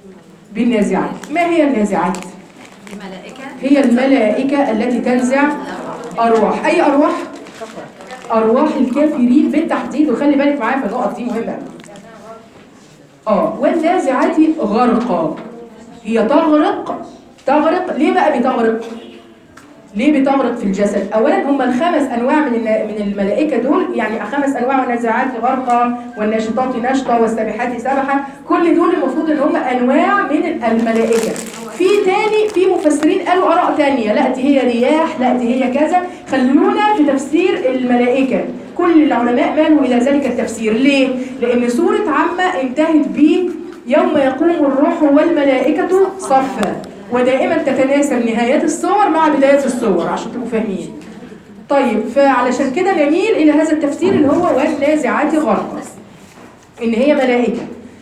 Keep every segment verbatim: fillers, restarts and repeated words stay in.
بالنازعات. ما هي النازعات؟ الملائكة هي الملائكة التي تنزع أرواح. أي أرواح؟ أرواح الكافرين بالتحديد، وخلي بالك معايا في النقط دي مهمة. اه والنازعات غرقا، هي تغرق. تغرق ليه بقى بتغرق؟ ليه بتغرق في الجسد؟ اولا هم الخمس انواع من من الملائكه دول، يعني خمس انواع: والنازعات غرقا، والناشطات نشطا، والسابحات سبحا. كل دول المفروض ان هم انواع من الملائكه. في تاني في مفسرين قالوا اراء تانية، لا دي هي رياح، لا دي هي كذا. خلونا في تفسير الملائكه. كل العلماء مالوا الى ذلك التفسير. ليه؟ لان سوره عامه انتهت ب يوم يقوم الروح والملائكه صفا، ودائما تتناسب نهايات الصور مع بدايات الصور عشان تبقوا فاهمين. طيب فعلشان كده نميل الى هذا التفسير اللي هو والنازعات غرقا، ان هي ملائكه.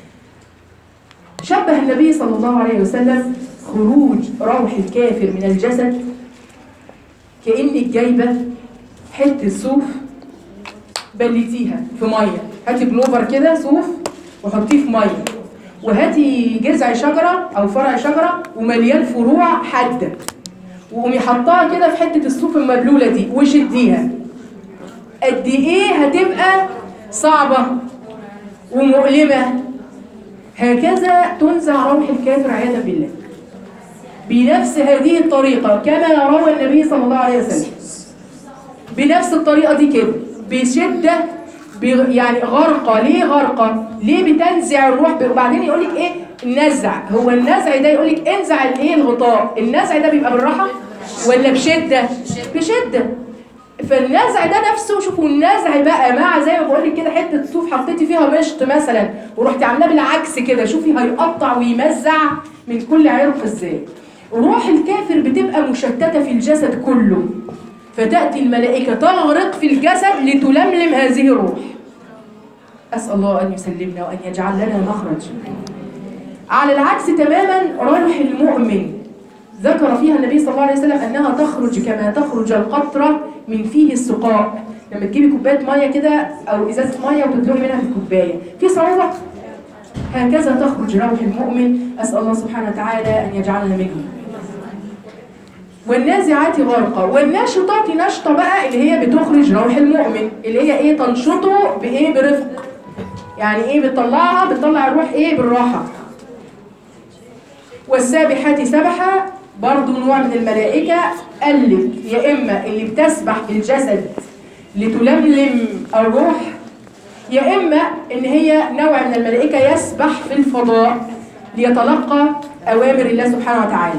شبه النبي صلى الله عليه وسلم خروج روح الكافر من الجسد كأنك جايبه حته صوف بلتيها في ميه. هاتي بلوفر كده صوف وحطيه في ميه، وهاتي جذع شجرة أو فرع شجرة ومليان فروع حادة، وقومي حطاها كده في حتة الصوف المبلولة دي وشديها. قد إيه هتبقى صعبة ومؤلمة. هكذا تنزع روح الكافر عياذا بالله بنفس هذه الطريقة، كما روى النبي صلى الله عليه وسلم. بنفس الطريقة دي كده بشدة، يعني غرقة. ليه غرقة؟ ليه بتنزع الروح؟ وبعدين يقولك ايه النزع؟ هو النزع ده يقولك انزع الايه الغطاء. النزع ده بيبقى بالراحة ولا بشدة؟ بشدة. فالنزع ده نفسه، شوفوا النزع بقى مع زي ما بقولك كده حتة صوف حطيتي فيها مشط مثلا ورحتي عاملاه بالعكس كده، شوفي هيقطع ويمزع من كل عرق ازاي. روح الكافر بتبقى مشتتة في الجسد كله، فتأتي الملائكة تغرق في الجسد لتلملم هذه الروح. أسأل الله أن يسلمنا وأن يجعل لنا مخرج. على العكس تماما روح المؤمن ذكر فيها النبي صلى الله عليه وسلم أنها تخرج كما تخرج القطرة من فيه السقاء. لما تجيبي كوباية مية كده أو إزازة مية وتدلقي منها في الكوباية في صعوبة، هكذا تخرج روح المؤمن. أسأل الله سبحانه وتعالى أن يجعلنا منهم. والنازعات غرقا. والناشطات نشطة بقى اللي هي بتخرج روح المؤمن، اللي هي ايه تنشطه بايه برفق، يعني ايه بتطلعها بتطلع الروح ايه بالراحة. والسابحات سبحا برضو نوع من الملائكة، قالك يا اما اللي بتسبح في الجسد لتلملم الروح، يا اما ان هي نوع من الملائكة يسبح في الفضاء ليتلقى اوامر الله سبحانه وتعالى.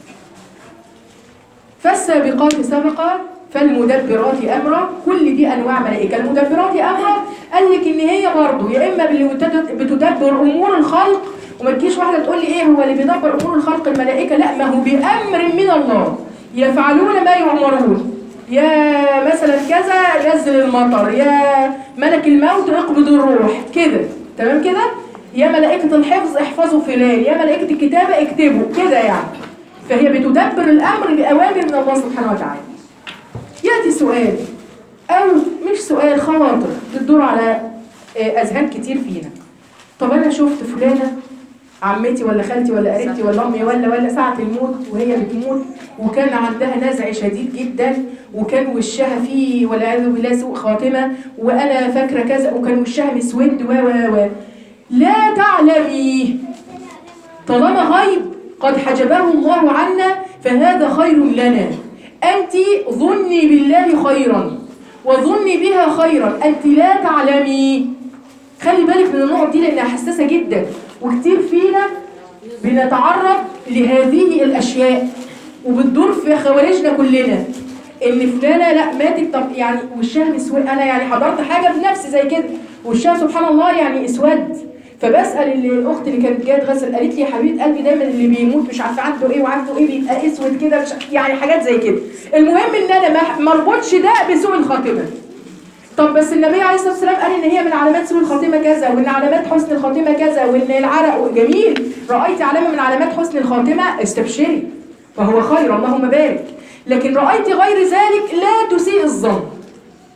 فالسابقات سبقا فالمدبرات امرا. كل دي انواع ملائكه. المدبرات امرا قال لك ان هي برضه يا اما اللي بتدبر امور الخلق، وما تجيش واحده تقول لي ايه هو اللي بيدبر امور الخلق الملائكه، لا ما هو بامر من الله يفعلون ما يؤمرون. يا مثلا كذا نزل المطر، يا ملك الموت اقبض الروح كده، تمام كده، يا ملائكه الحفظ احفظوا فلان، يا ملائكه الكتابه اكتبوا كده يعني. فهي بتدبر الأمر بأوامر من الله سبحانه وتعالى. يأتي سؤال أو مش سؤال، خواطر بتدور على أذهان كتير فينا. طب أنا شفت فلانة عمتي ولا خالتي ولا قريبتي ولا أمي ولا ولا ساعة الموت وهي بتموت وكان عندها نزع شديد جدا وكان وشها فيه والعياذ بالله سوء خاتمة، وأنا فاكرة كذا، وكان وشها مسود و و و لا تعلمي. طالما غيب قد حجبه الله عنا فهذا خير لنا. أنت ظني بالله خيرا وظني بها خيرا، أنت لا تعلمي. خلي بالك من النقط دي لأنها حساسة جدا، وكتير فينا بنتعرض لهذه الأشياء وبتدور في خوارجنا كلنا. إن فلانة لا ماتت، طب يعني وشها مسود. أنا يعني حضرت حاجة بنفسي زي كده وشها سبحان الله يعني اسود، فبسأل الاخت اللي كانت جايه تغسل قالت لي يا حبيبه قلبي دايما اللي بيموت مش عارفه عنده ايه وعنده ايه بيبقى اسود كده، يعني حاجات زي كده. المهم ان انا ما اربطش ده بسوء الخاتمه. طب بس النبي عليه الصلاه والسلام قال ان هي من علامات سوء الخاتمه كذا، وان علامات حسن الخاتمه كذا، وان العرق جميل. رايت علامه من علامات حسن الخاتمه استبشري فهو خير اللهم بارك. لكن رايت غير ذلك لا تسيء الظن.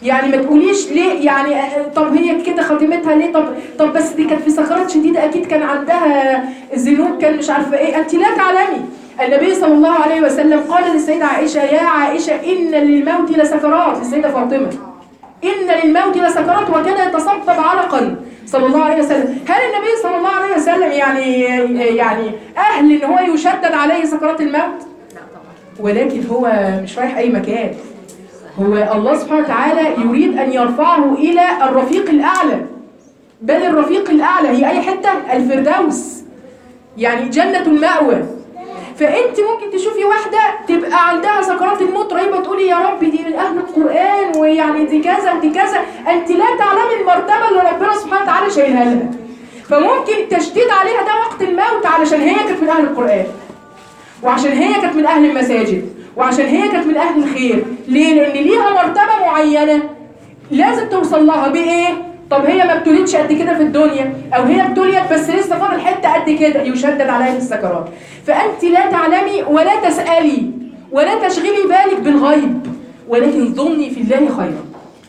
يعني ما تقوليش ليه يعني طب هي كده خاتمتها ليه، طب طب بس دي كانت في سكرات شديده اكيد كان عندها ذنوب كان مش عارفه ايه، انت لا تعلمي. النبي صلى الله عليه وسلم قال للسيده عائشه: يا عائشه ان للموت لسكرات، للسيده فاطمه ان للموت لسكرات، وكان يتصبب عرقا صلى الله عليه وسلم. هل النبي صلى الله عليه وسلم يعني يعني اهل ان هو يشدد عليه سكرات الموت؟ ولكن هو مش رايح اي مكان، هو الله سبحانه وتعالى يريد أن يرفعه إلى الرفيق الأعلى، بل الرفيق الأعلى هي أي حتة؟ الفردوس، يعني جنة المأوى. فأنت ممكن تشوفي واحدة تبقى عندها سكرات الموت رهيبة تقولي يا رب دي من أهل القرآن ويعني دي كذا ودي كذا، أنت لا تعلمي المرتبة اللي ربنا سبحانه وتعالى شايلها لها. فممكن تشديد عليها ده وقت الموت علشان هي كانت من أهل القرآن، وعشان هي كانت من أهل المساجد، وعشان هي كانت من أهل الخير. ليه؟ لأن ليها مرتبة معينة لازم توصل لها بإيه؟ طب هي ما ابتلتش قد كده في الدنيا، أو هي ابتليت بس لسه فاضل حتة قد كده يشدد عليها في السكرات. فأنت لا تعلمي ولا تسألي ولا تشغلي بالك بالغيب، ولكن ظني في الله خيرا.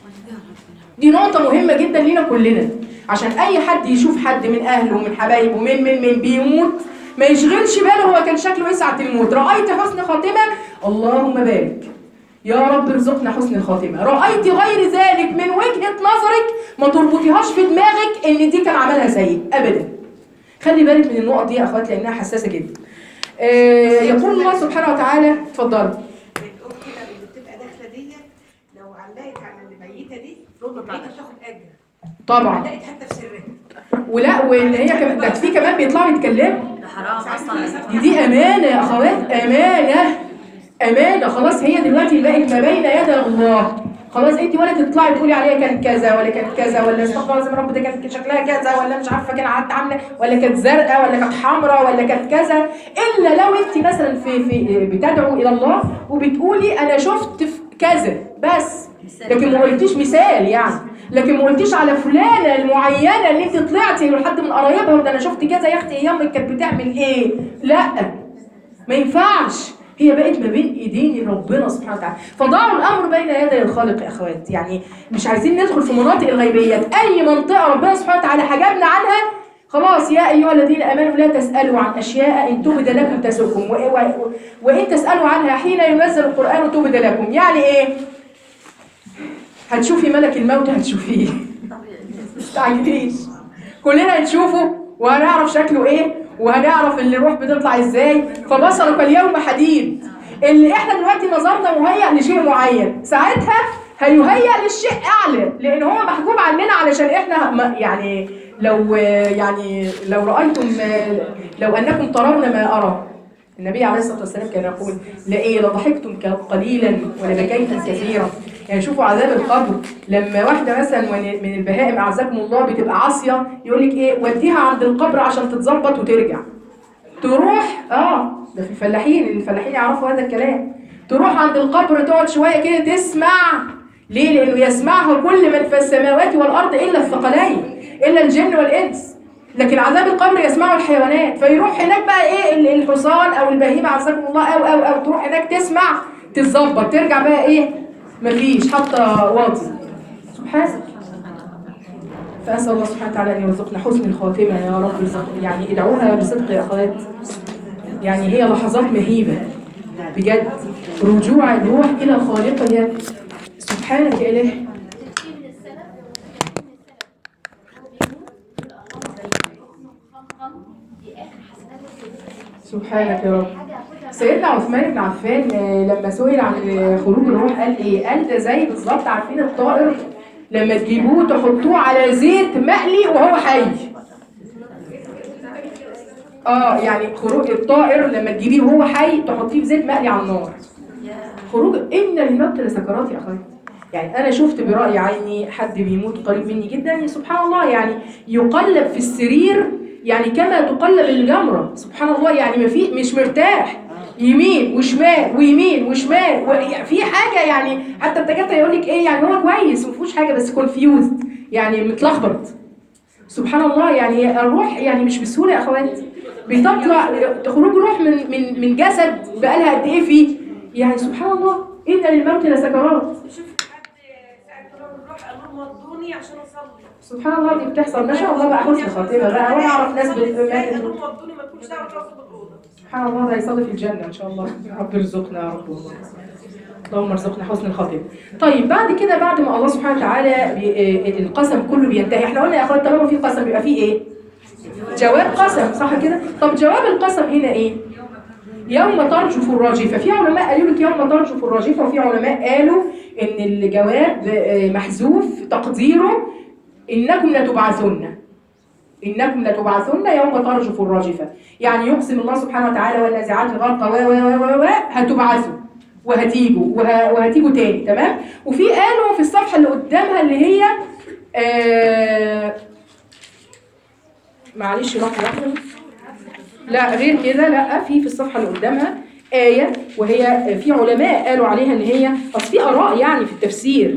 دي نقطة مهمة جدا لينا كلنا، عشان أي حد يشوف حد من أهله ومن حبايبه من من من بيموت ما يشغلش باله هو كان شكله ايه ساعة الموت. رأيت حسن خاتمة اللهم بارك، يا رب ارزقنا حسن الخاتمة. رأيت غير ذلك من وجهة نظرك ما تربطيهاش في دماغك ان دي كان عملها سيء ابدا. خلي بالك من النقط دي يا اخوات لانها حساسة جدا. آه يقول الله سبحانه وتعالى، اتفضلي. الاخت اللي بتبقى داخله دي لو علقت على الميته دي المفروض تاخد اجر طبعا، علقت حتى في سرها. ولا وان هي كمان ده في كمان بيطلعوا يتكلموا، ده حرام اصلا. دي دي امانه يا اخوات، امانه امانه. خلاص هي دلوقتي بقت ما بين يدي الله، خلاص انت ولا تطلعي تقولي عليها كانت كذا ولا كانت كذا ولا استغفر الله رب ده كانت شكلها كذا ولا مش عارفه كان قعدت عامله ولا كانت زرقاء ولا كانت حمراء ولا كانت كذا، الا لو انت مثلا في في بتدعو الى الله وبتقولي انا شفت في كذا بس، لكن ما قلتيش مثال يعني، لكن ما قلتيش على فلانه المعينه اللي انت طلعتي لحد من قرايبها وده انا شفت كذا يا اختي ايامك كانت بتعمل ايه. لا ما ينفعش، هي بقت ما بين ايدين ربنا سبحانه وتعالى. فضعوا الامر بين يدي الخالق يا اخوات، يعني مش عايزين ندخل في مناطق الغيبيات، اي منطقه ربنا سبحانه وتعالى حجبنا عنها خلاص. يا ايها الذين امنوا لا تسالوا عن اشياء ان تبد لكم تسؤكم وان تسالوا عنها حين ينزل القران تبد لكم. يعني ايه؟ هتشوفي ملك الموت هتشوفيه مستعجليش، كلنا هنشوفه وهنعرف شكله ايه وهنعرف اللي الروح بتطلع ازاي. فبصرك اليوم حديد، اللي احنا دلوقتي نظرنا مهيأ لشيء معين ساعتها هيهيأ للشيء اعلى، لان هو محجوب عننا علشان احنا يعني لو يعني لو رأيتم لو انكم ترون ما ارى. النبي عليه الصلاة والسلام كان يقول لإيه لضحكتم قليلا ولبكيتم كثيرا. يعني شوفوا عذاب القبر لما واحدة مثلا من البهائم أعزكم الله بتبقى عاصية يقول لك إيه وديها عند القبر عشان تتظبط وترجع، تروح آه ده في الفلاحين، الفلاحين يعرفوا هذا الكلام، تروح عند القبر تقعد شوية كده تسمع. ليه؟ لأنه يسمعها كل من في السماوات والأرض إلا الثقلين إلا الجن والإنس، لكن عذاب القبر يسمعه الحيوانات. فيروح هناك بقى ايه الحصان او البهيمه عزكم الله او او او تروح هناك تسمع تتظبط ترجع بقى ايه مفيش حتى واطي. سبحان. فاسال الله سبحانه وتعالى ان يرزقنا حسن الخاتمه يا رب. يعني ادعوها بصدق يا اخوات، يعني هي لحظات مهيبه بجد، رجوع الروح الى خالقها. سبحانك يا اله. سبحانك يا رب. سيدنا عثمان بن عفان لما سئل عن خروج الروح قال ايه؟ قال ده زي بالظبط عارفين الطائر لما تجيبوه تحطوه على زيت مقلي وهو حي. اه يعني خروج الطائر لما تجيبيه وهو حي تحطيه في زيت مقلي على النار. خروج ان للموت لسكرات يا اخويا. يعني انا شفت برأي عيني حد بيموت قريب مني جدا سبحان الله، يعني يقلب في السرير يعني كما تقلب الجمرة سبحان الله، يعني ما في مش مرتاح، يمين وشمال ويمين وشمال في حاجة يعني حتى الدكاتره يقول لك ايه يعني هو كويس ما فيهوش حاجة بس كونفيوزد يعني متلخبط سبحان الله. يعني الروح يعني مش بسهولة يا اخوات، بتطلع خروج روح من من من جسد بقالها قد ايه فيه يعني سبحان الله. ان للموت لسكرات. شفت حد سألته قاموا ودوني عشان اصلي. سبحان الله، دي بتحصل ما شاء الله بقى، حسن خاتمه بقى. وانا اعرف ناس بت- قاموا ودوني ما تكونش دعوه تقف في الاوضه. سبحان الله، ده هيصلي في الجنه ان شاء الله. يا رب ارزقنا يا رب، اللهم ارزقنا حسن الخاتمه. طيب بعد كده، بعد ما الله سبحانه وتعالى بي- آه، القسم كله بينتهي، احنا قلنا يا اخوات طالما في قسم بيبقى فيه ايه؟ جواب قسم، صح كده؟ طب جواب القسم هنا ايه؟ يوم ترجف الراجفه. في علماء قالوا لك يوم ترجف الراجفه، وفي علماء قالوا ان الجواب آه، محذوف تقديره انكم لتبعثن. انكم لتبعثن يوم ترجف الراجفه، يعني يقسم الله سبحانه وتعالى والنازعات غرقا و و و و هتبعثوا وهتيجوا وه... وهتيجوا تاني، تمام. وفي قالوا في الصفحه اللي قدامها اللي هي آه... معلش لحظه واحده، لا غير كده، لا في في الصفحه اللي قدامها آية، وهي في علماء قالوا عليها ان هي، اصل في آراء يعني في التفسير.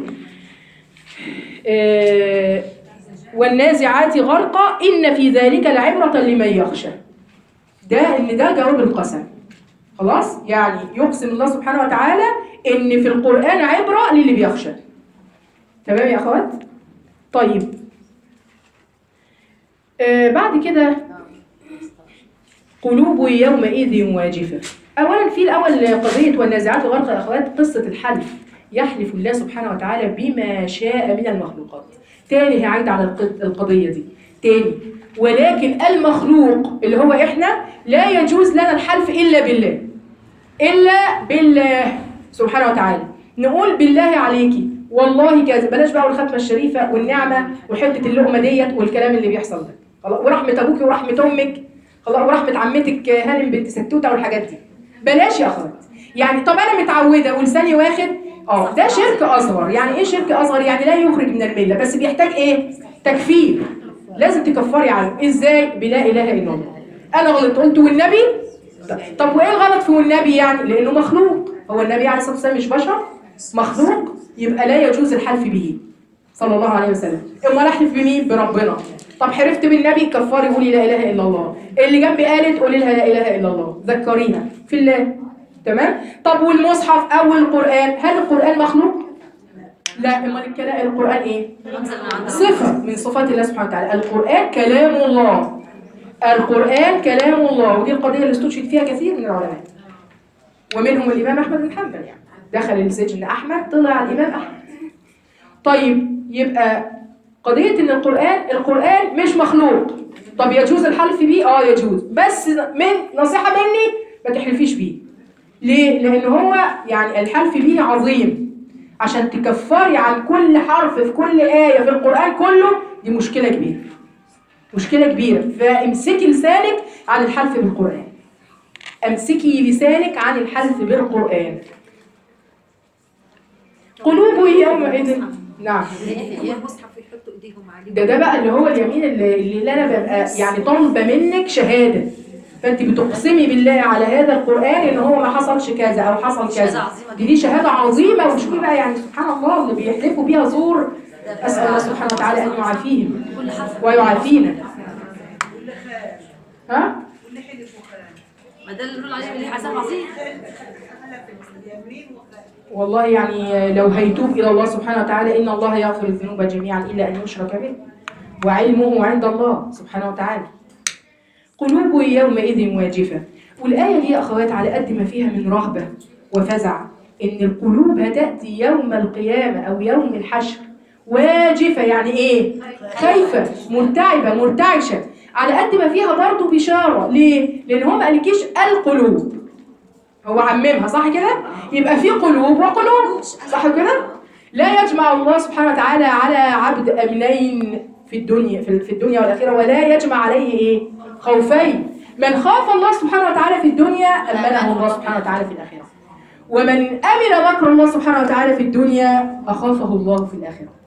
آه... والنازعات غرقا إن في ذلك لعبرة لمن يخشى. ده إن ده جواب القسم، خلاص؟ يعني يقسم الله سبحانه وتعالى إن في القرآن عبرة للي بيخشى. تمام يا أخوات؟ طيب آه بعد كده قلوب يومئذ واجفة. أولا في الأول قضية والنازعات غرقا يا أخوات، قصة الحلف. يحلف الله سبحانه وتعالى بما شاء من المخلوقات. تاني هي عايدة على الق- القضية دي تاني. ولكن المخلوق اللي هو إحنا لا يجوز لنا الحلف إلا بالله، إلا بالله سبحانه وتعالى. نقول بالله عليكي والله كذا، بلاش بقى الختمة الشريفة والنعمة وحتة اللقمة ديت والكلام اللي بيحصل ده، خلاص، ورحمة أبوكي ورحمة أمك، خلاص، ورحمة عمتك هانم بنت ستوتة والحاجات دي، بلاش يا أخوات. يعني طب أنا متعودة ولساني واخد، اه ده شرك أصغر. يعني إيه شرك أصغر؟ يعني لا يخرج من الملة، بس بيحتاج إيه؟ تكفير. لازم تكفري عنه. إزاي؟ بلا إله إلا الله. أنا غلطت قلت والنبي. طب وإيه الغلط في والنبي يعني؟ لأنه مخلوق. هو النبي عليه الصلاة والسلام مش بشر؟ مخلوق، يبقى لا يجوز الحلف به صلى الله عليه وسلم. امال احلف بمين؟ بربنا. طب حلفت بالنبي، كفري قولي لا اله الا الله. اللي جنبي قالت قولي لها لا اله الا الله، ذكريها في الله. تمام. طب والمصحف او القران، هل القران مخلوق؟ لا. امال الكلام القران ايه؟ صفه من صفات الله سبحانه وتعالى. القران كلام الله، القران كلام الله. ودي القضيه اللي استشهد فيها كثير من العلماء، ومنهم الامام احمد بن حنبل. يعني دخل السجن احمد، طلع الامام احمد. طيب يبقى قضية ان القرآن القرآن مش مخلوق. طب يجوز الحلف بيه؟ اه يجوز، بس من نصيحة مني ما تحلفيش بيه. ليه؟ لان هو يعني الحلف بيه عظيم، عشان تكفري عن كل حرف في كل آية في القرآن كله، دي مشكلة كبيرة، مشكلة كبيرة. فامسكي لسانك عن الحلف بالقرآن، امسكي لسانك عن الحلف بالقرآن. قلوب يومئذ، نعم، هي المصحف يحطوا ايديهم عليه. ده ده بقى اللي هو اليمين اللي, اللي انا ببقى يعني طالبه منك شهاده، فانت بتقسمي بالله على هذا القران ان هو ما حصلش كذا او حصل كذا. دي دي شهاده عظيمه، ومش كده يعني سبحان الله اللي بيحلفوا بيها زور. اسال الله سبحانه وتعالى ان يعافيهم ويعافينا. ها؟ واللي حلف وخان. ما ده اللي بنقول عليه اللي حساب عظيم. والله يعني لو هيتوب إلى الله سبحانه وتعالى، إن الله يغفر الذنوب جميعا إلا أن يشرك به، وعلمه عند الله سبحانه وتعالى. قلوب يومئذ واجفة. والآية دي يا أخوات على قد ما فيها من رهبة وفزع، إن القلوب هتأتي يوم القيامة أو يوم الحشر واجفة. يعني إيه؟ خايفة، مرتعبة، مرتعشة. على قد ما فيها برضو بشارة. ليه؟ لأن هو ما قالكيش القلوب، هو عممها، صح كده؟ يبقى في قلوب وقلوب، صح كده؟ لا يجمع الله سبحانه وتعالى على عبد أمنين في الدنيا في الدنيا والآخرة، ولا يجمع عليه إيه؟ خوفين. من خاف الله سبحانه وتعالى في الدنيا أمنه الله سبحانه وتعالى في الآخرة، ومن أمن مكر الله سبحانه وتعالى في الدنيا أخافه الله في الآخرة.